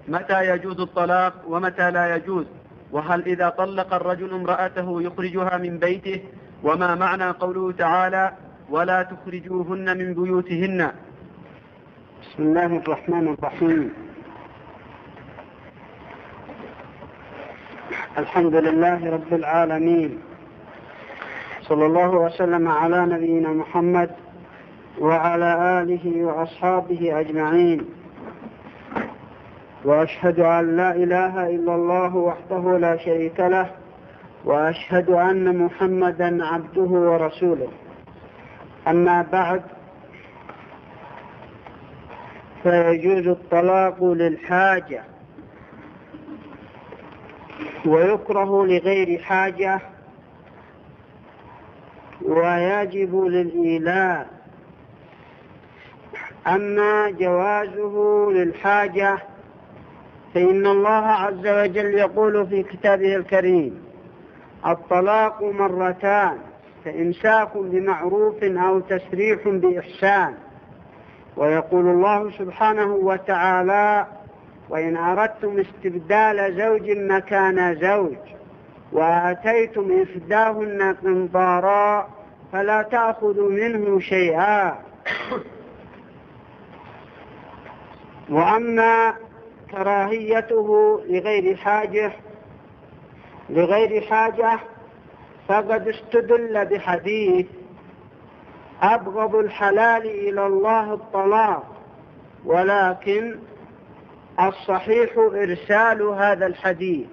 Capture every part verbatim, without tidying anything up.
متى يجوز الطلاق ومتى لا يجوز؟ وهل إذا طلق الرجل امرأته يخرجها من بيته؟ وما معنى قوله تعالى ولا تخرجوهن من بيوتهن؟ بسم الله الرحمن الرحيم. الحمد لله رب العالمين، صلى الله وسلم على نبينا محمد وعلى آله وأصحابه أجمعين، وأشهد أن لا إله إلا الله وحده لا شريك له، وأشهد أن محمدا عبده ورسوله. أما بعد، فيجوز الطلاق للحاجة ويكره لغير حاجة، ويجب للإيلاء. أما جوازه للحاجة فإن الله عز وجل يقول في كتابه الكريم: الطلاق مرتان، فإمساك بمعروف أو تسريح بإحسان. ويقول الله سبحانه وتعالى: وإن أردتم استبدال زوج مكان زوج وآتيتم إحداهن قنطارا فلا تأخذوا منه شيئا. وأما كراهيته لغير حاجة لغير حاجة فقد استدل بحديث: أبغض الحلال إلى الله الطلاق، ولكن الصحيح إرسال هذا الحديث.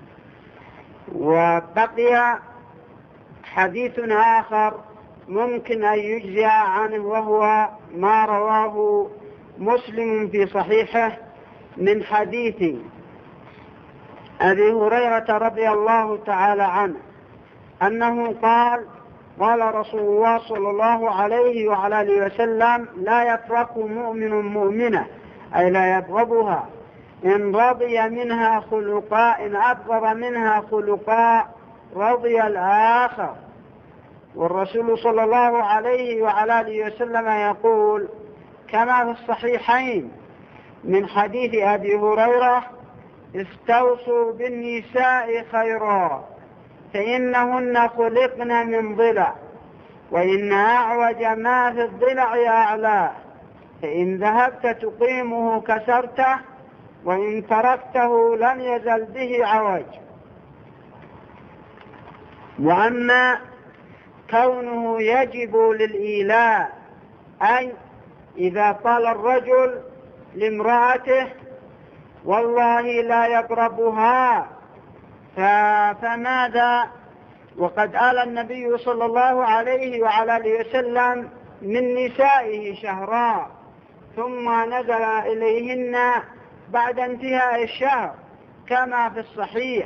وبقي حديث آخر ممكن أن يجزى عنه، وهو ما رواه مسلم في صحيحه من حديث أبي هريرة رضي الله تعالى عنه أنه قال: قال رسول الله صلى الله عليه وعلى آله وسلم: لا يفرق مؤمن مؤمنة، أي لا يبغضها، إن رضي منها خلقا، إن أبغض منها خلقا رضي الآخر. والرسول صلى الله عليه وعلى آله وسلم يقول كما في الصحيحين من حديث أبي هريرة: استوصوا بالنساء خيرا، فإنهن خلقن من ضلع، وإن أعوج ما في الضلع أعلاه، فإن ذهبت تقيمه كسرته، وإن تركته لم يزل به عوج. وأما كونه يجب للإيلاء، أي إذا قال الرجل لامرأته: والله لا يقربها، فماذا؟ وقد آل النبي صلى الله عليه وعلى آله وسلم من نسائه شهرا، ثم نزل إليهن بعد انتهاء الشهر كما في الصحيح.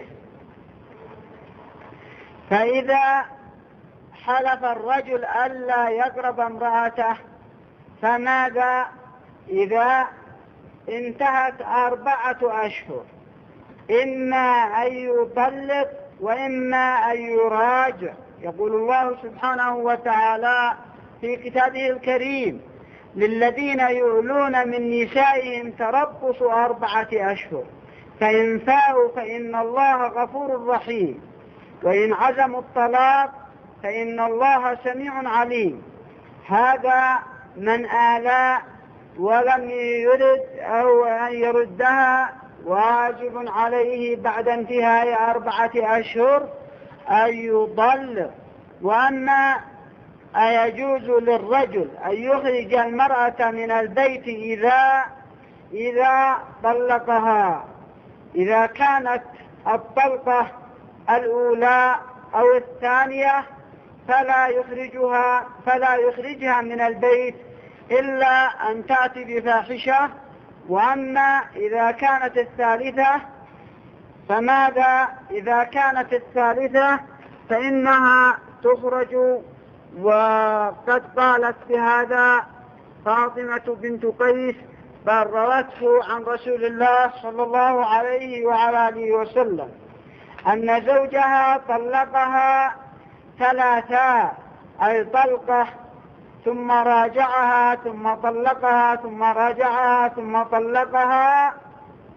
فإذا حلف الرجل ألا يقرب امرأته، فماذا إذا انتهت أربعة أشهر؟ إما أن يطلق وإما أن يراجع. يقول الله سبحانه وتعالى في كتابه الكريم: للذين يؤلون من نسائهم تربص أربعة أشهر، فإن فاءوا فإن الله غفور رحيم، وإن عزموا الطلاق فإن الله سميع عليم. هذا من آلاء ولم يرد أو أن يردها واجب عليه بعد انتهاء أربعة أشهر أن يضل. وأما أيجوز للرجل أن يخرج المرأة من البيت إذا إذا طلقها؟ إذا كانت الطلقة الأولى أو الثانية فلا يخرجها فلا يخرجها من البيت إلا أن تأتي بفاحشة. وأما إذا كانت الثالثة فماذا؟ إذا كانت الثالثة فإنها تخرج. وقد قالت بهذا فاطمة بنت قيس، بل روته عن رسول الله صلى الله عليه وعلى آله وسلم أن زوجها طلقها ثلاثا، أي طلقة ثم راجعها ثم طلقها ثم راجعها ثم طلقها،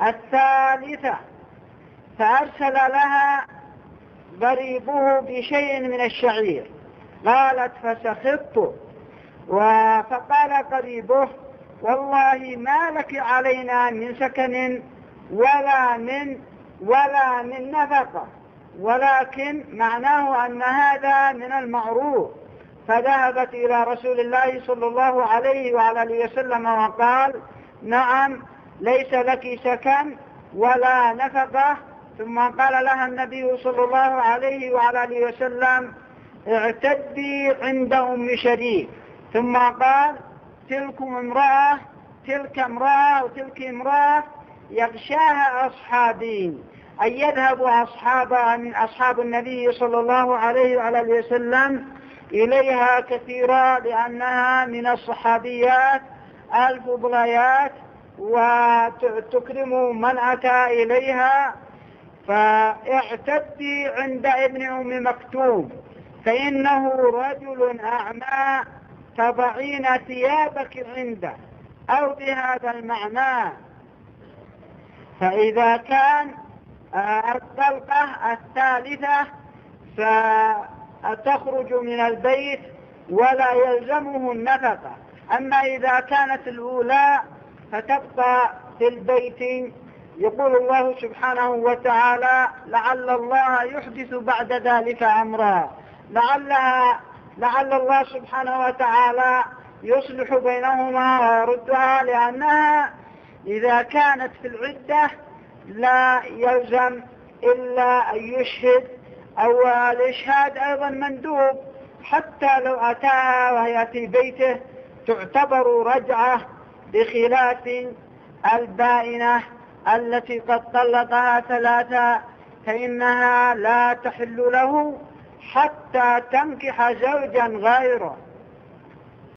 الثالثة فأرسل لها قريبه بشيء من الشعير، قالت فسخطت، فقال قريبه والله ما لك علينا من سكن ولا من ولا من نفقة، ولكن معناه أن هذا من المعروف. فذهبت إلى رسول الله صلى الله عليه وعلى آله وسلم وقال نعم ليس لك سكن ولا نفقة. ثم قال لها النبي صلى الله عليه وعلى آله وسلم اعتدي عند أم شريك. ثم قال تلكم امرأة تلك امرأة وتلك امرأة يغشاها أصحابي، أن يذهب أصحاب من أصحاب النبي صلى الله عليه وعلى آله وسلم إليها كثيرا، لأنها من الصحابيات الفضليات وتكرم من أتى إليها. فاعتدي عند ابن أم مكتوم فإنه رجل أعمى تضعين ثيابك عنده، أو بهذا المعنى. فإذا كان الطلقة الثالثة فتخرج من البيت ولا يلزمه النفقة، أما إذا كانت الأولى فتبقى في البيت. يقول الله سبحانه وتعالى لعل الله يحدث بعد ذلك أمرا، لعلها لعل الله سبحانه وتعالى يصلح بينهما ويردها، لأنها إذا كانت في العدة لا يلزم إلا أن يشهد، أو الإشهاد أيضا مندوب حتى لو أتاها وهي في بيته تعتبر رجعة، بخلاف البائنة التي قد طلقها ثلاثة فإنها لا تحل له حتى تنكح زوجا غيره.